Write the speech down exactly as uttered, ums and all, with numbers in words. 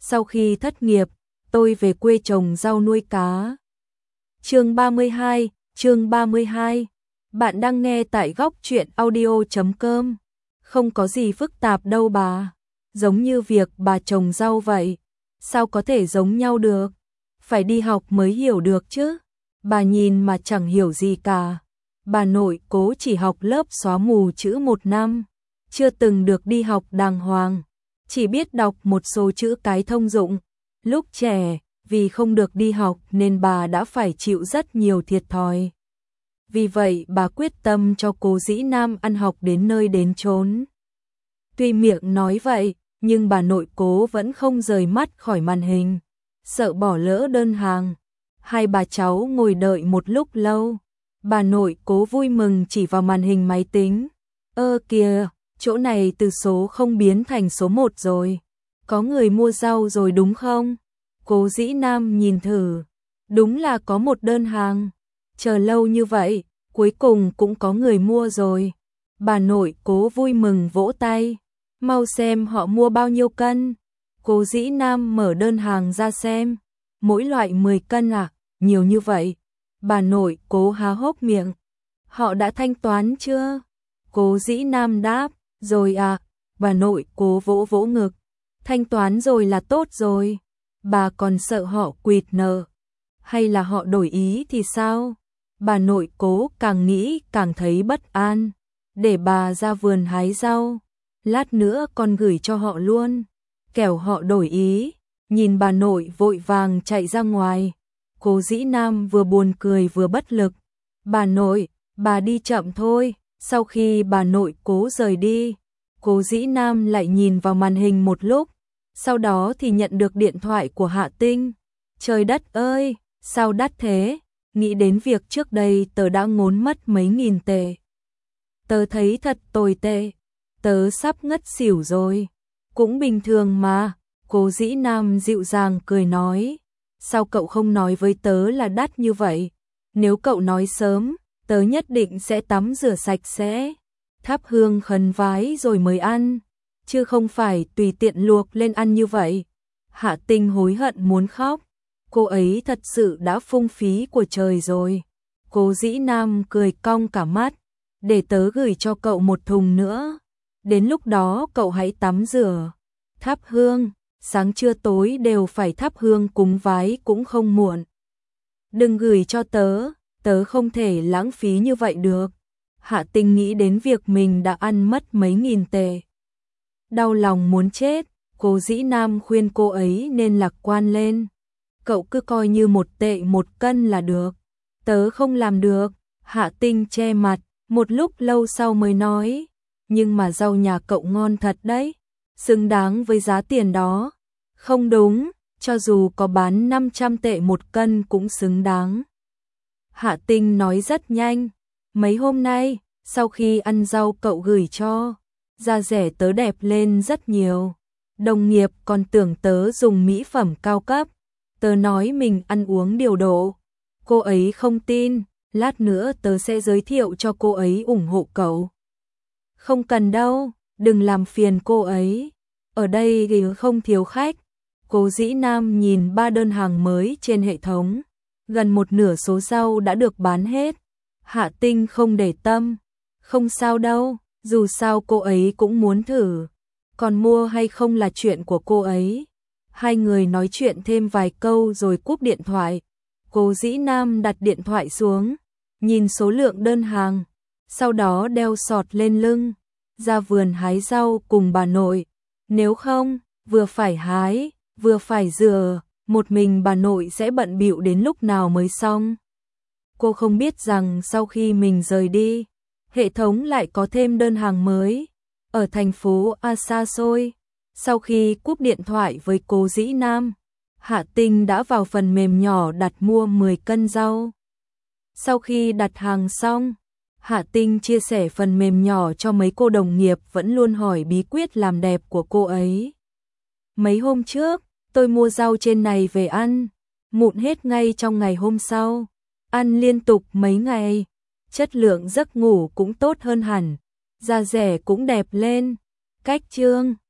sau khi thất nghiệp, tôi về quê trồng rau nuôi cá. Chương ba mươi hai, chương ba mươi hai. Bạn đang nghe tại góc truyện audio chấm com. Không có gì phức tạp đâu bà. Giống như việc bà trồng rau vậy. Sao có thể giống nhau được? Phải đi học mới hiểu được chứ. Bà nhìn mà chẳng hiểu gì cả. Bà nội Cố chỉ học lớp xóa mù chữ một năm. Chưa từng được đi học đàng hoàng. Chỉ biết đọc một số chữ cái thông dụng. Lúc trẻ, vì không được đi học nên bà đã phải chịu rất nhiều thiệt thòi. Vì vậy bà quyết tâm cho Cố Dĩ Nam ăn học đến nơi đến chốn. Tuy miệng nói vậy, nhưng bà nội Cố vẫn không rời mắt khỏi màn hình, sợ bỏ lỡ đơn hàng. Hai bà cháu ngồi đợi một lúc lâu. Bà nội Cố vui mừng chỉ vào màn hình máy tính. Ơ kìa, chỗ này từ số không biến thành số một rồi. Có người mua rau rồi đúng không? Cố Dĩ Nam nhìn thử. Đúng là có một đơn hàng. Chờ lâu như vậy, cuối cùng cũng có người mua rồi. Bà nội Cố vui mừng vỗ tay. Mau xem họ mua bao nhiêu cân. Cố Dĩ Nam mở đơn hàng ra xem. Mỗi loại mười cân à? Nhiều như vậy. Bà nội Cố há hốc miệng. Họ đã thanh toán chưa? Cố Dĩ Nam đáp. Rồi à. Bà nội Cố vỗ vỗ ngực. Thanh toán rồi là tốt rồi. Bà còn sợ họ quỵt nợ. Hay là họ đổi ý thì sao? Bà nội Cố càng nghĩ càng thấy bất an. Để bà ra vườn hái rau. Lát nữa con gửi cho họ luôn. Kẻo họ đổi ý. Nhìn bà nội vội vàng chạy ra ngoài. Cố Dĩ Nam vừa buồn cười vừa bất lực. Bà nội, bà đi chậm thôi. Sau khi bà nội Cố rời đi, Cố Dĩ Nam lại nhìn vào màn hình một lúc. Sau đó thì nhận được điện thoại của Hạ Tinh. Trời đất ơi, sao đắt thế? Nghĩ đến việc trước đây tớ đã ngốn mất mấy nghìn tệ. Tớ thấy thật tồi tệ. Tớ sắp ngất xỉu rồi. Cũng bình thường mà. Cố Dĩ Nam dịu dàng cười nói. Sao cậu không nói với tớ là đắt như vậy? Nếu cậu nói sớm, tớ nhất định sẽ tắm rửa sạch sẽ, thắp hương khấn vái rồi mới ăn, chứ không phải tùy tiện luộc lên ăn như vậy. Hạ Tinh hối hận muốn khóc. Cô ấy thật sự đã phung phí của trời rồi. Cố Dĩ Nam cười cong cả mắt. Để tớ gửi cho cậu một thùng nữa. Đến lúc đó cậu hãy tắm rửa, thắp hương, sáng trưa tối đều phải thắp hương cúng vái cũng không muộn. Đừng gửi cho tớ, tớ không thể lãng phí như vậy được. Hạ Tinh nghĩ đến việc mình đã ăn mất mấy nghìn tệ. Đau lòng muốn chết. Cố Dĩ Nam khuyên cô ấy nên lạc quan lên. Cậu cứ coi như một tệ một cân là được. Tớ không làm được. Hạ Tinh che mặt, một lúc lâu sau mới nói. Nhưng mà rau nhà cậu ngon thật đấy. Xứng đáng với giá tiền đó. Không đúng, cho dù có bán năm trăm tệ một cân cũng xứng đáng. Hạ Tinh nói rất nhanh. Mấy hôm nay, sau khi ăn rau cậu gửi cho, da rẻ tớ đẹp lên rất nhiều. Đồng nghiệp còn tưởng tớ dùng mỹ phẩm cao cấp. Tớ nói mình ăn uống điều độ. Cô ấy không tin, lát nữa tớ sẽ giới thiệu cho cô ấy ủng hộ cậu. Không cần đâu, đừng làm phiền cô ấy. Ở đây thì không thiếu khách. Cố Dĩ Nam nhìn ba đơn hàng mới trên hệ thống. Gần một nửa số rau đã được bán hết. Hạ Tinh không để tâm. Không sao đâu, dù sao cô ấy cũng muốn thử. Còn mua hay không là chuyện của cô ấy. Hai người nói chuyện thêm vài câu rồi cúp điện thoại. Cố Dĩ Nam đặt điện thoại xuống, nhìn số lượng đơn hàng, sau đó đeo sọt lên lưng, ra vườn hái rau cùng bà nội. Nếu không, vừa phải hái, vừa phải rửa, một mình bà nội sẽ bận bịu đến lúc nào mới xong. Cô không biết rằng sau khi mình rời đi, hệ thống lại có thêm đơn hàng mới. Ở thành phố A xa xôi. Sau khi cúp điện thoại với Cố Dĩ Nam, Hạ Tinh đã vào phần mềm nhỏ đặt mua mười cân rau. Sau khi đặt hàng xong, Hạ Tinh chia sẻ phần mềm nhỏ cho mấy cô đồng nghiệp vẫn luôn hỏi bí quyết làm đẹp của cô ấy. Mấy hôm trước, tôi mua rau trên này về ăn, mụn hết ngay trong ngày hôm sau. Ăn liên tục mấy ngày, chất lượng giấc ngủ cũng tốt hơn hẳn, da rẻ cũng đẹp lên. Cách chương